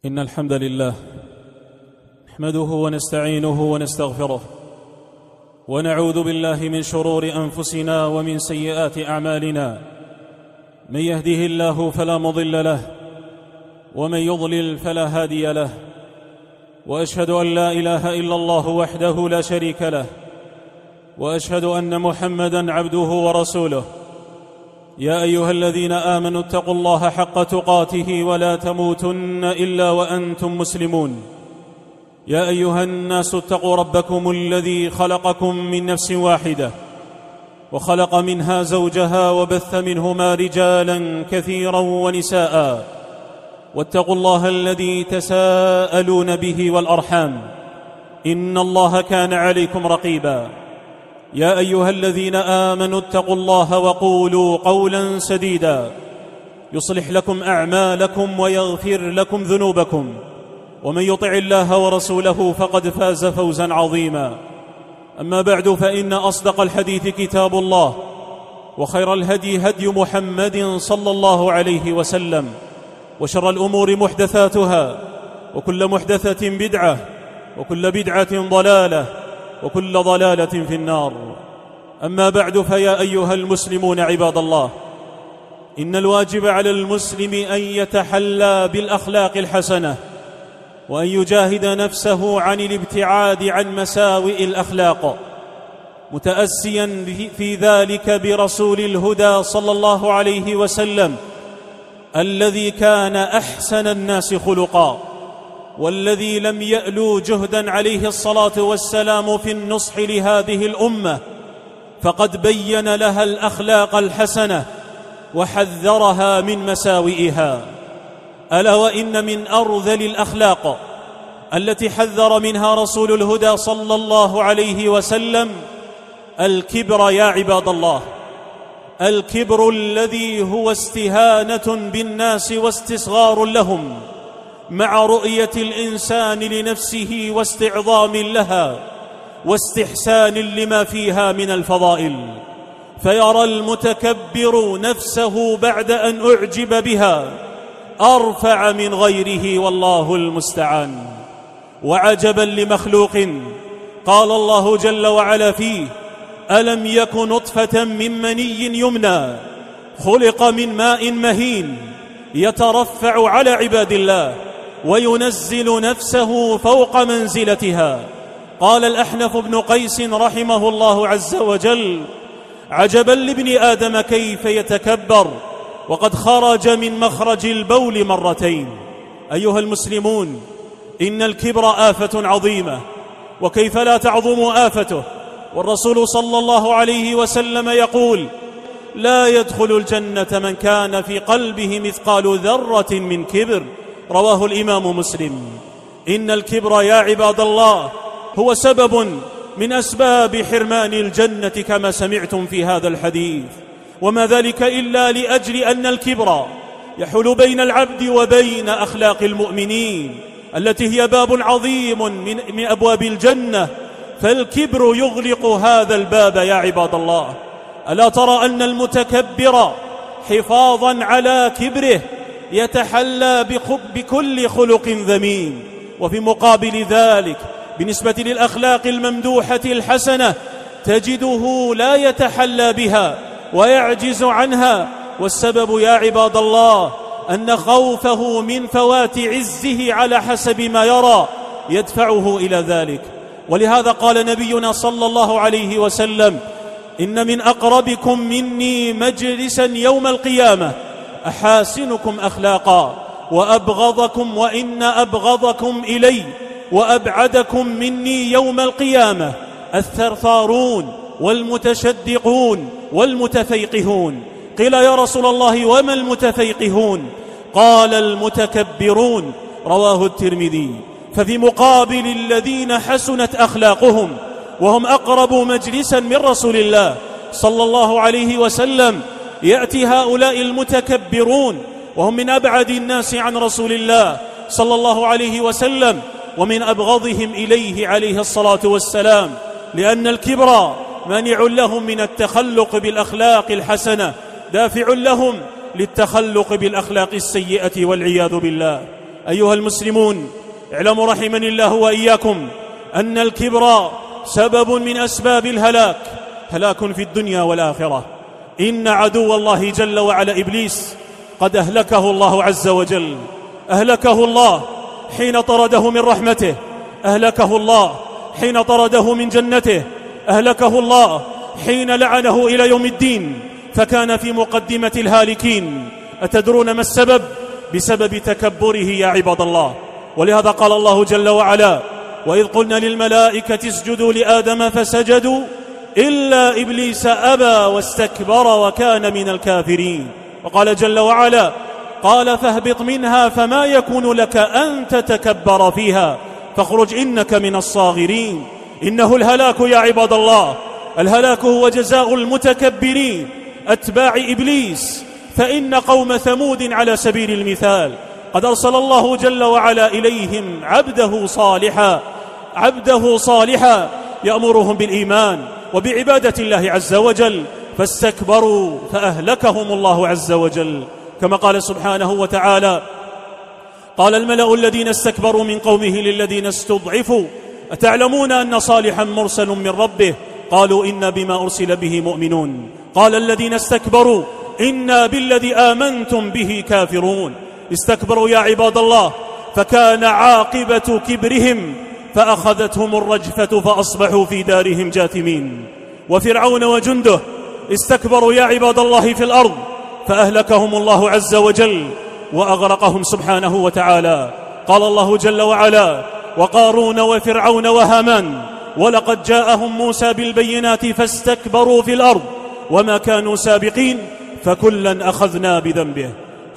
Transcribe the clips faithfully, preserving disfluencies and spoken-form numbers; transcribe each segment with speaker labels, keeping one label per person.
Speaker 1: إن الحمد لله نحمده ونستعينه ونستغفره ونعوذ بالله من شرور أنفسنا ومن سيئات أعمالنا. من يهده الله فلا مضل له ومن يضلل فلا هادي له، وأشهد أن لا إله إلا الله وحده لا شريك له، وأشهد أن محمدًا عبده ورسوله. يا أيها الذين آمنوا اتقوا الله حق تقاته ولا تموتن إلا وأنتم مسلمون. يا أيها الناس اتقوا ربكم الذي خلقكم من نفس واحدة وخلق منها زوجها وبث منهما رجالا كثيرا ونساء، واتقوا الله الذي تساءلون به والأرحام، إن الله كان عليكم رقيبا. يا أيها الذين آمنوا اتقوا الله وقولوا قولا سديدا يصلح لكم أعمالكم ويغفر لكم ذنوبكم، ومن يطع الله ورسوله فقد فاز فوزا عظيما. أما بعد، فإن أصدق الحديث كتاب الله، وخير الهدي هدي محمد صلى الله عليه وسلم، وشر الأمور محدثاتها، وكل محدثة بدعة، وكل بدعة ضلالة، وكل ضلالة في النار. أما بعد، فيا أيها المسلمون عباد الله، إن الواجب على المسلم أن يتحلى بالأخلاق الحسنة، وأن يجاهد نفسه عن الابتعاد عن مساوئ الأخلاق، متأسيا في ذلك برسول الهدى صلى الله عليه وسلم الذي كان أحسن الناس خلقا، والذي لم يألو جهدا عليه الصلاة والسلام في النصح لهذه الأمة، فقد بين لها الأخلاق الحسنة وحذرها من مساوئها. ألا وإن من أرذل الأخلاق التي حذر منها رسول الهدى صلى الله عليه وسلم الكبر يا عباد الله. الكبر الذي هو استهانة بالناس واستصغار لهم، مع رؤية الإنسان لنفسه واستعظام لها واستحسان لما فيها من الفضائل، فيرى المتكبر نفسه بعد أن أعجب بها أرفع من غيره، والله المستعان. وعجبا لمخلوق قال الله جل وعلا فيه: ألم يك نطفة من مني يمنى خلق من ماء مهين يترفع على عباد الله وينزل نفسه فوق منزلتها. قال الأحنف بن قيس رحمه الله عز وجل: عجبا لابن آدم كيف يتكبر وقد خرج من مخرج البول مرتين. أيها المسلمون، إن الكبر آفة عظيمة، وكيف لا تعظم آفته. والرسول صلى الله عليه وسلم يقول: لا يدخل الجنة من كان في قلبه مثقال ذرة من كبر، رواه الإمام مسلم. إن الكبر يا عباد الله هو سبب من أسباب حرمان الجنة كما سمعتم في هذا الحديث، وما ذلك إلا لأجل أن الكبر يحول بين العبد وبين أخلاق المؤمنين التي هي باب عظيم من, من أبواب الجنة، فالكبر يغلق هذا الباب يا عباد الله. ألا ترى أن المتكبر حفاظا على كبره يتحلى بكل خلق ذميم، وفي مقابل ذلك بالنسبة للأخلاق الممدوحة الحسنة تجده لا يتحلى بها ويعجز عنها. والسبب يا عباد الله أن خوفه من فوات عزه على حسب ما يرى يدفعه إلى ذلك. ولهذا قال نبينا صلى الله عليه وسلم: إن من أقربكم مني مجلسا يوم القيامة أحاسنكم أخلاقا وأبغضكم، وإن أبغضكم إلي وأبعدكم مني يوم القيامة الثرثارون والمتشدقون والمتفيقهون. قيل يا رسول الله: وما المتفيقهون؟ قال: المتكبرون، رواه الترمذي. ففي مقابل الذين حسنت أخلاقهم وهم أقرب مجلسا من رسول الله صلى الله عليه وسلم يأتي هؤلاء المتكبرون وهم من أبعد الناس عن رسول الله صلى الله عليه وسلم، ومن أبغضهم إليه عليه الصلاة والسلام، لأن الكبر مانع لهم من التخلق بالأخلاق الحسنة، دافع لهم للتخلق بالأخلاق السيئة والعياذ بالله. أيها المسلمون، اعلموا رحمني الله وإياكم أن الكبر سبب من أسباب الهلاك، هلاك في الدنيا والآخرة. إن عدو الله جل وعلا إبليس قد أهلكه الله عز وجل، أهلكه الله حين طرده من رحمته، أهلكه الله حين طرده من جنته، أهلكه الله حين لعنه إلى يوم الدين، فكان في مقدمة الهالكين. أتدرون ما السبب؟ بسبب تكبره يا عباد الله. ولهذا قال الله جل وعلا: وإذ قلنا للملائكة اسجدوا لآدم فسجدوا إلا إبليس أبى واستكبر وكان من الكافرين. وقال جل وعلا: قال فاهبط منها فما يكون لك أن تتكبر فيها فاخرج إنك من الصاغرين. إنه الهلاك يا عباد الله، الهلاك هو جزاء المتكبرين أتباع إبليس. فإن قوم ثمود على سبيل المثال قد أرسل الله جل وعلا إليهم عبده صالحا عبده صالحا يأمرهم بالإيمان وبعبادة الله عز وجل، فاستكبروا فأهلكهم الله عز وجل. كما قال سبحانه وتعالى: قال الملأ الذين استكبروا من قومه للذين استضعفوا أتعلمون أن صالحا مرسل من ربه قالوا إنا بما أرسل به مؤمنون قال الذين استكبروا إنا بالذي آمنتم به كافرون. استكبروا يا عباد الله، فكان عاقبة كبرهم فأخذتهم الرجفة فأصبحوا في دارهم جاثمين. وفرعون وجنده استكبروا يا عباد الله في الأرض فأهلكهم الله عز وجل وأغرقهم سبحانه وتعالى. قال الله جل وعلا: وقارون وفرعون وهامان ولقد جاءهم موسى بالبينات فاستكبروا في الأرض وما كانوا سابقين فكلا أخذنا بذنبه.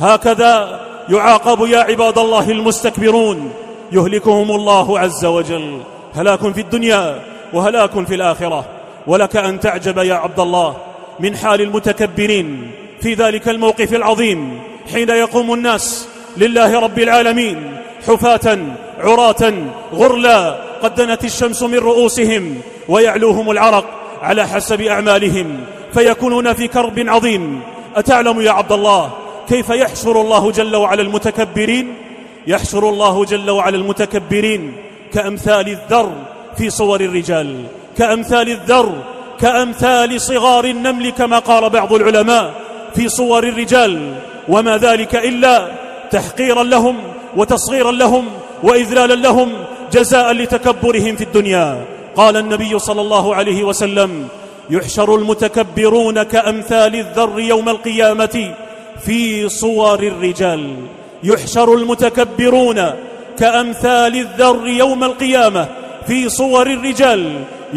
Speaker 1: هكذا يعاقب يا عباد الله المستكبرون، يهلكهم الله عز وجل، هلاك في الدنيا وهلاك في الآخرة. ولك أن تعجب يا عبد الله من حال المتكبرين في ذلك الموقف العظيم حين يقوم الناس لله رب العالمين حفاة عراة غرلا، قد دنت الشمس من رؤوسهم ويعلوهم العرق على حسب أعمالهم، فيكونون في كرب عظيم. أتعلم يا عبد الله كيف يحشر الله جل وعلا المتكبرين؟ يحشر الله جل وعلا المتكبرين كأمثال الذر في صور الرجال، كأمثال الذر، كأمثال صغار النمل كما قال بعض العلماء في صور الرجال، وما ذلك إلا تحقيرا لهم وتصغيرا لهم وإذلالا لهم جزاء لتكبرهم في الدنيا. قال النبي صلى الله عليه وسلم: يحشر المتكبرون كأمثال الذر يوم القيامة في صور الرجال. يحشر المتكبرون كأمثال الذر يوم القيامة في صور الرجال،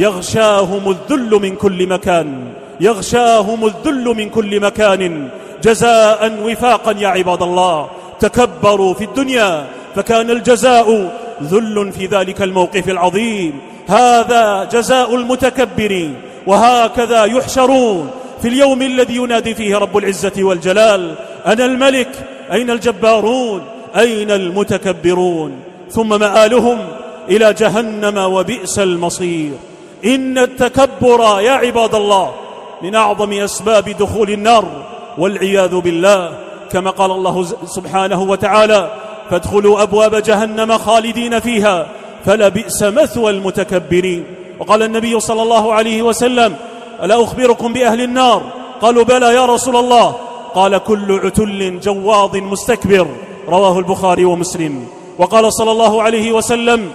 Speaker 1: يغشاهم الذل من كل مكان، يغشاهم الذل من كل مكان جزاء وفاقا يا عباد الله. تكبروا في الدنيا فكان الجزاء ذل في ذلك الموقف العظيم. هذا جزاء المتكبرين، وهكذا يحشرون في اليوم الذي ينادي فيه رب العزة والجلال: أنا الملك، أين الجبارون، أين المتكبرون؟ ثم مآلهم إلى جهنم وبئس المصير. إن التكبر يا عباد الله من أعظم أسباب دخول النار والعياذ بالله، كما قال الله سبحانه وتعالى: فادخلوا أبواب جهنم خالدين فيها فلبئس مثوى المتكبرين. وقال النبي صلى الله عليه وسلم: ألا أخبركم بأهل النار؟ قالوا: بلى يا رسول الله. قال: كل عتل جواظ مستكبر، رواه البخاري ومسلم. وقال صلى الله عليه وسلم: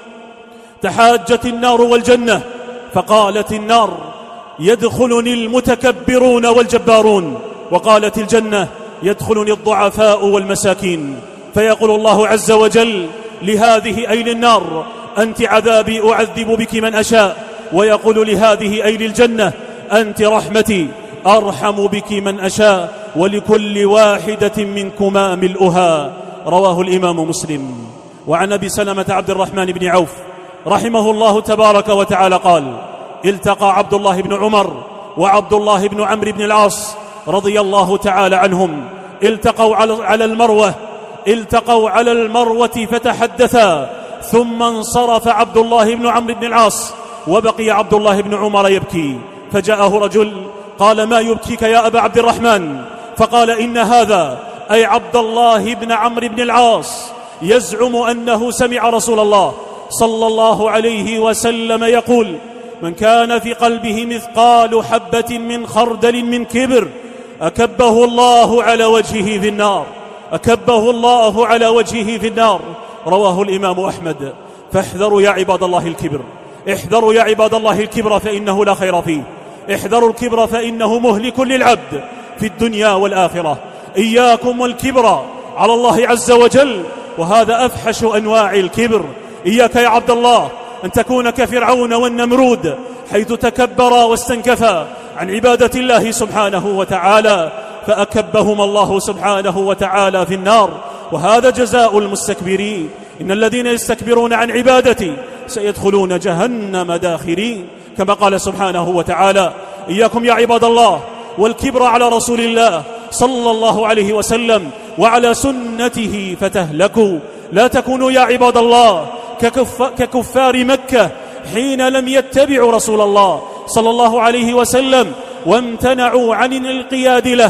Speaker 1: تحاجت النار والجنة، فقالت النار: يدخلني المتكبرون والجبارون، وقالت الجنة: يدخلني الضعفاء والمساكين. فيقول الله عز وجل لهذه أي للنار: أنت عذابي أعذب بك من أشاء، ويقول لهذه أي للجنة: أنت رحمتي أرحم بك من أشاء، ولكل واحدة منكما ملؤها. رواه الإمام مسلم. وعن أبي سلمة عبد الرحمن بن عوف رحمه الله تبارك وتعالى قال: التقى عبد الله بن عمر وعبد الله بن عمرو بن العاص رضي الله تعالى عنهم، التقوا على المروة التقوا على المروة فتحدثا، ثم انصرف عبد الله بن عمرو بن العاص وبقي عبد الله بن عمر يبكي، فجاءه رجل قال: ما يبكيك يا أبا عبد الرحمن؟ فقال: إن هذا أي عبد الله بن عمرو بن العاص يزعم أنه سمع رسول الله صلى الله عليه وسلم يقول: من كان في قلبه مثقال حبة من خردل من كبر أكبه الله على وجهه في النار، أكبه الله على وجهه في النار. رواه الإمام أحمد. فاحذروا يا عباد الله الكبر، احذروا يا عباد الله الكبر، فإنه لا خير فيه. احذروا الكبر فإنه مهلك للعبد في الدنيا والآخرة. إياكم والكبر على الله عز وجل، وهذا أفحش أنواع الكبر. إياك يا عبد الله أن تكون كفرعون والنمرود، حيث تكبر واستنكفا عن عبادة الله سبحانه وتعالى، فأكبهم الله سبحانه وتعالى في النار. وهذا جزاء المستكبرين. إن الذين يستكبرون عن عبادتي سيدخلون جهنم داخرين، كما قال سبحانه وتعالى: إياكم يا عباد الله والكبر على رسول الله صلى الله عليه وسلم وعلى سنته فتهلكوا. لا تكونوا يا عباد الله ككف ككفار مكة حين لم يتبعوا رسول الله صلى الله عليه وسلم وامتنعوا عن الانقياد له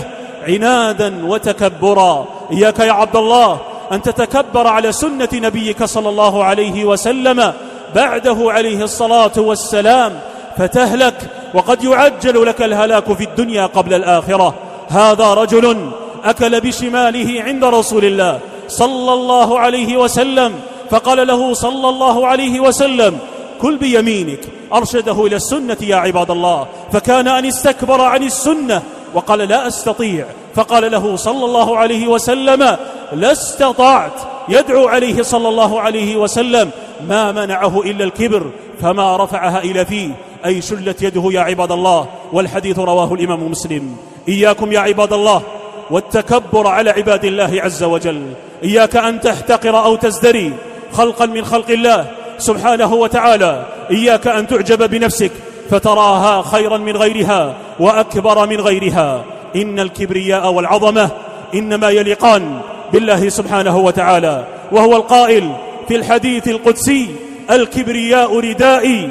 Speaker 1: عنادا وتكبرا. إياك يا عبد الله أن تتكبر على سنة نبيك صلى الله عليه وسلم بعده عليه الصلاة والسلام فتهلك، وقد يعجل لك الهلاك في الدنيا قبل الآخرة. هذا رجل أكل بشماله عند رسول الله صلى الله عليه وسلم، فقال له صلى الله عليه وسلم: كل بيمينك. أرشده إلى السنة يا عباد الله، فكان أن استكبر عن السنة وقال: لا أستطيع. فقال له صلى الله عليه وسلم: لا استطعت. يدعو عليه صلى الله عليه وسلم: ما منعه إلا الكبر، فما رفعها إلى فيه، أي شلت يده يا عباد الله. والحديث رواه الإمام مسلم. إياكم يا عباد الله والتكبر على عباد الله عز وجل. إياك أن تحتقر أو تزدري خلقا من خلق الله سبحانه وتعالى. إياك أن تعجب بنفسك فتراها خيرا من غيرها وأكبر من غيرها. إن الكبرياء والعظمة إنما يليقان بالله سبحانه وتعالى، وهو القائل في الحديث القدسي: الكبرياء ردائي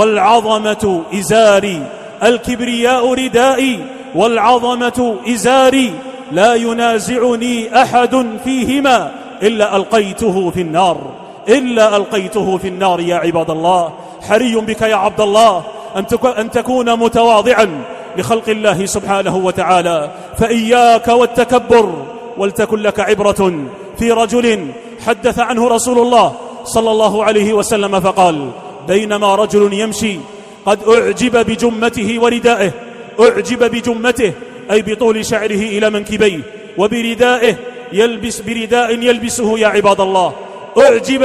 Speaker 1: والعظمة إزاري. الكبرياء ردائي والعظمة إزاري، لا ينازعني أحد فيهما إلا ألقيته في النار، إلا ألقيته في النار. يا عباد الله حري بك يا عبد الله أن تكون متواضعا لخلق الله سبحانه وتعالى، فإياك والتكبر. ولتكن لك عبرة في رجل حدث عنه رسول الله صلى الله عليه وسلم فقال: بينما رجل يمشي قد أعجب بجمته وردائه. أعجب بجمته أي بطول شعره إلى منكبيه، وبردائه يلبس برداء يلبسه يا عباد الله. أعجب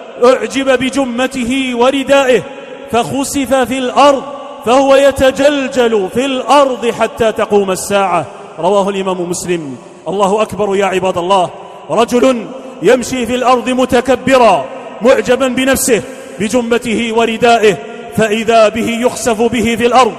Speaker 1: أعجب بجمته وردائه فخسف في الأرض فهو يتجلجل في الأرض حتى تقوم الساعة. رواه الإمام مسلم. الله أكبر يا عباد الله. رجل يمشي في الأرض متكبرا معجبا بنفسه بجمته وردائه، فإذا به يخسف به في الأرض،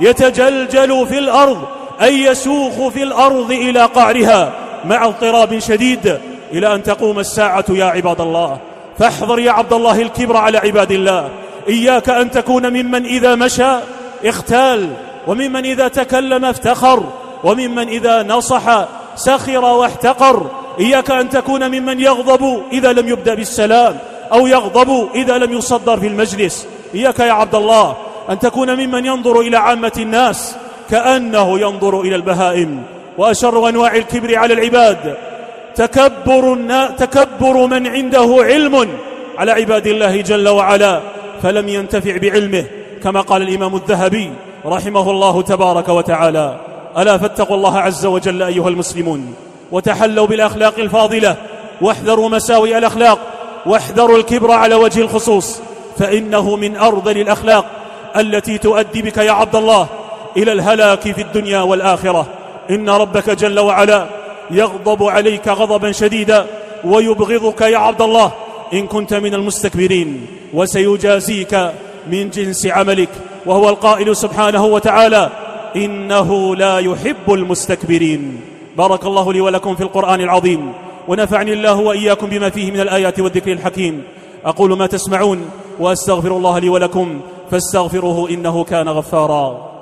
Speaker 1: يتجلجل في الأرض أي يسوخ في الأرض إلى قعرها مع اضطراب شديد إلى أن تقوم الساعة يا عباد الله. فاحذر يا عبد الله الكبر على عباد الله. إياك أن تكون ممن إذا مشى اختال، وممن إذا تكلم افتخر، وممن إذا نصح سخر واحتقر. إياك أن تكون ممن يغضب إذا لم يبدأ بالسلام، أو يغضب إذا لم يصدر في المجلس. إياك يا عبد الله أن تكون ممن ينظر إلى عامة الناس كأنه ينظر إلى البهائم. وأشر أنواع الكبر على العباد تكبر, تكبر من عنده علم على عباد الله جل وعلا فلم ينتفع بعلمه، كما قال الإمام الذهبي رحمه الله تبارك وتعالى: ألا فاتقوا الله عز وجل أيها المسلمون، وتحلوا بالأخلاق الفاضلة، واحذروا مساوئ الأخلاق، واحذروا الكبر على وجه الخصوص، فإنه من أرذل الأخلاق التي تؤدي بك يا عبد الله إلى الهلاك في الدنيا والآخرة. إن ربك جل وعلا يغضب عليك غضبا شديدا ويبغضك يا عبد الله إن كنت من المستكبرين، وسيجازيك من جنس عملك، وهو القائل سبحانه وتعالى: إنه لا يحب المستكبرين. بارك الله لي ولكم في القرآن العظيم، ونفعني الله وإياكم بما فيه من الآيات والذكر الحكيم. أقول ما تسمعون وأستغفر الله لي ولكم فاستغفروه إنه كان غفارا.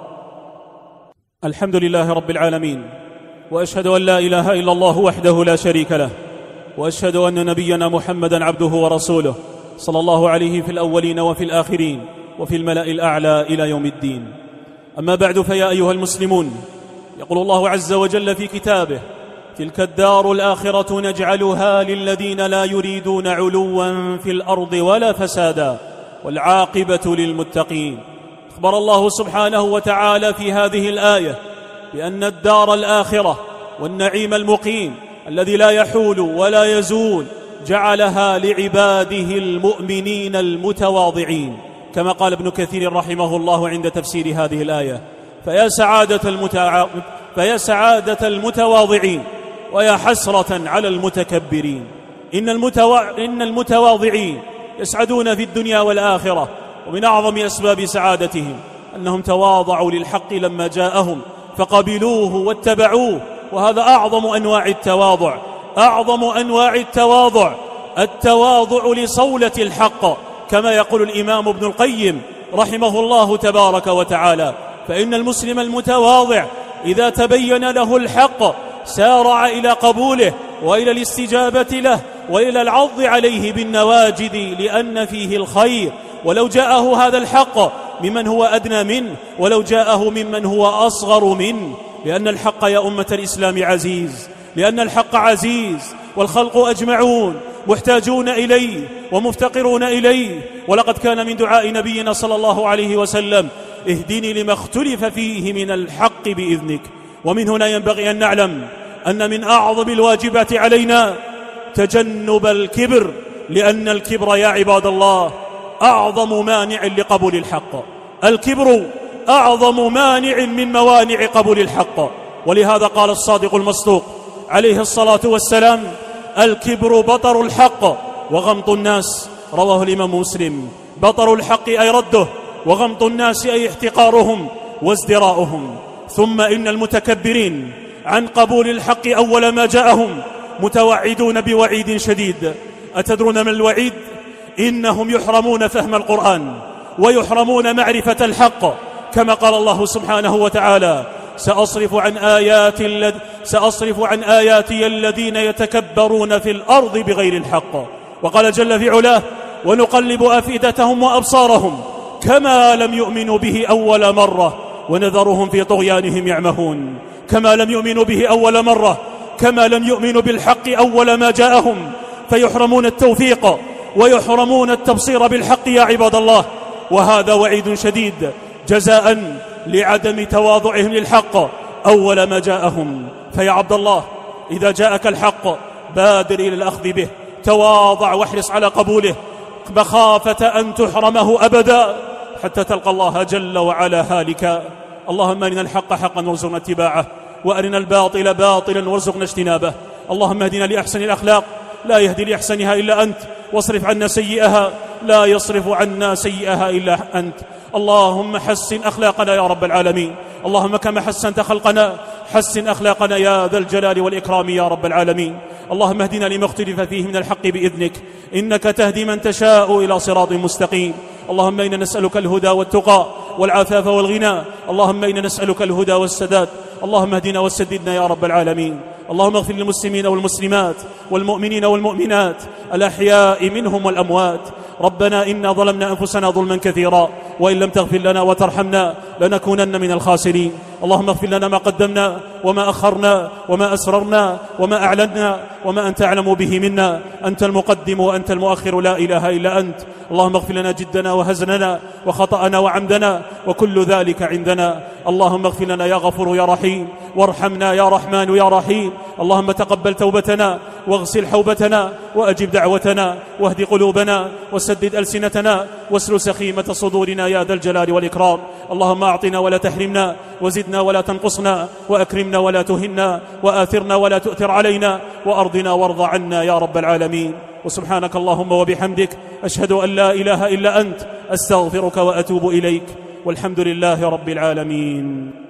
Speaker 1: الحمد لله رب العالمين، وأشهد أن لا إله إلا الله وحده لا شريك له، وأشهد أن نبينا محمدًا عبده ورسوله صلى الله عليه في الأولين وفي الآخرين وفي الملأ الأعلى إلى يوم الدين. أما بعد، فيا أيها المسلمون، يقول الله عز وجل في كتابه: تلك الدار الآخرة نجعلها للذين لا يريدون علوا في الأرض ولا فسادا والعاقبة للمتقين. أخبر الله سبحانه وتعالى في هذه الآية بأن الدار الآخرة والنعيم المقيم الذي لا يحول ولا يزول جعلها لعباده المؤمنين المتواضعين، كما قال ابن كثير رحمه الله عند تفسير هذه الآية: فيا سعادة, المتع... فيا سعادة المتواضعين ويا حسرة على المتكبرين. إن, المتو... إن المتواضعين يسعدون في الدنيا والآخرة، ومن أعظم أسباب سعادتهم أنهم تواضعوا للحق لما جاءهم فقبلوه واتبعوه، وهذا أعظم أنواع التواضع. أعظم أنواع التواضع التواضع لصولة الحق، كما يقول الإمام ابن القيم رحمه الله تبارك وتعالى: فإن المسلم المتواضع إذا تبين له الحق سارع إلى قبوله وإلى الاستجابة له وإلى العض عليه بالنواجذ، لأن فيه الخير، ولو جاءه هذا الحق ممن هو أدنى منه، ولو جاءه ممن هو أصغر منه، لأن الحق يا أمة الإسلام عزيز، لأن الحق عزيز، والخلق أجمعون محتاجون إليه ومفتقرون إليه. ولقد كان من دعاء نبينا صلى الله عليه وسلم: اهدني لما اختلف فيه من الحق بإذنك. ومن هنا ينبغي أن نعلم أن من أعظم الواجبات علينا تجنب الكبر، لأن الكبر يا عباد الله أعظم مانع لقبول الحق. الكبر أعظم مانع من موانع قبول الحق، ولهذا قال الصادق المصدوق عليه الصلاة والسلام: الكبر بطر الحق وغمط الناس. رواه الإمام مسلم. بطر الحق أي رده، وغمط الناس أي احتقارهم وازدراؤهم. ثم إن المتكبرين عن قبول الحق أول ما جاءهم متوعدون بوعيد شديد. أتدرون من الوعيد؟ إنهم يحرمون فهم القرآن ويحرمون معرفة الحق، كما قال الله سبحانه وتعالى: سأصرف عن آيات الذ... سأصرف عن آياتي الذين يتكبرون في الأرض بغير الحق. وقال جل في علاه: ونقلب أفئدتهم وأبصارهم كما لم يؤمنوا به أول مرة ونذرهم في طغيانهم يعمهون. كما لم يؤمنوا به أول مرة، كما لم يؤمنوا بالحق أول ما جاءهم، فيحرمون التوفيق ويحرمون التبصير بالحق يا عباد الله. وهذا وعيد شديد جزاء لعدم تواضعهم للحق أول ما جاءهم. فيا عبد الله، إذا جاءك الحق بادر إلى الأخذ به، تواضع واحرص على قبوله مخافة أن تحرمه أبدا حتى تلقى الله جل وعلا هالكا. اللهم أرنا الحق حقا وارزقنا اتباعه، وأرنا الباطل باطلا وارزقنا اجتنابه. اللهم اهدنا لأحسن الأخلاق لا يهدي لأحسنها إلا أنت، واصرف عنا سيئها لا يصرف عنا سيئها إلا أنت. اللهم حسن أخلاقنا يا رب العالمين. اللهم كما حسنت خلقنا حسن أخلاقنا يا ذا الجلال والإكرام يا رب العالمين. اللهم اهدنا لما اختلف فيه من الحق بإذنك، إنك تهدي من تشاء إلى صراط مستقيم. اللهم إنا نسألك الهدى والتقى والعفاف والغنى. اللهم إنا نسألك الهدى والسداد. اللهم اهدنا وسددنا يا رب العالمين. اللهم اغفر للمسلمين والمسلمات والمؤمنين والمؤمنات الأحياء منهم والأموات. ربنا إنا ظلمنا أنفسنا ظلما كثيرا، وإن لم تغفر لنا وترحمنا لنكونن من الخاسرين. اللهم اغفر لنا ما قدمنا وما أخرنا وما أسررنا وما أعلنا وما أنت أعلم به منا. أنت المقدم وأنت المؤخر، لا إله إلا أنت. اللهم اغفر لنا جدنا وهزلنا وخطأنا وعمدنا وكل ذلك عندنا. اللهم اغفر لنا يا غفور يا رحيم، وارحمنا يا رحمن يا رحيم. اللهم تقبل توبتنا واغسل حوبتنا وأجب دعوتنا واهد قلوبنا وسدد ألسنتنا واسل سخيمة صدورنا يا ذا الجلال والإكرام. اللهم أعطنا ولا تحرمنا، وزدنا ولا تنقصنا، وأكرمنا ولا تهنا، وآثرنا ولا تؤثر علينا، وأرضنا وارض عنا يا رب العالمين. وسبحانك اللهم وبحمدك أشهد أن لا إله إلا أنت، أستغفرك وأتوب إليك، والحمد لله رب العالمين.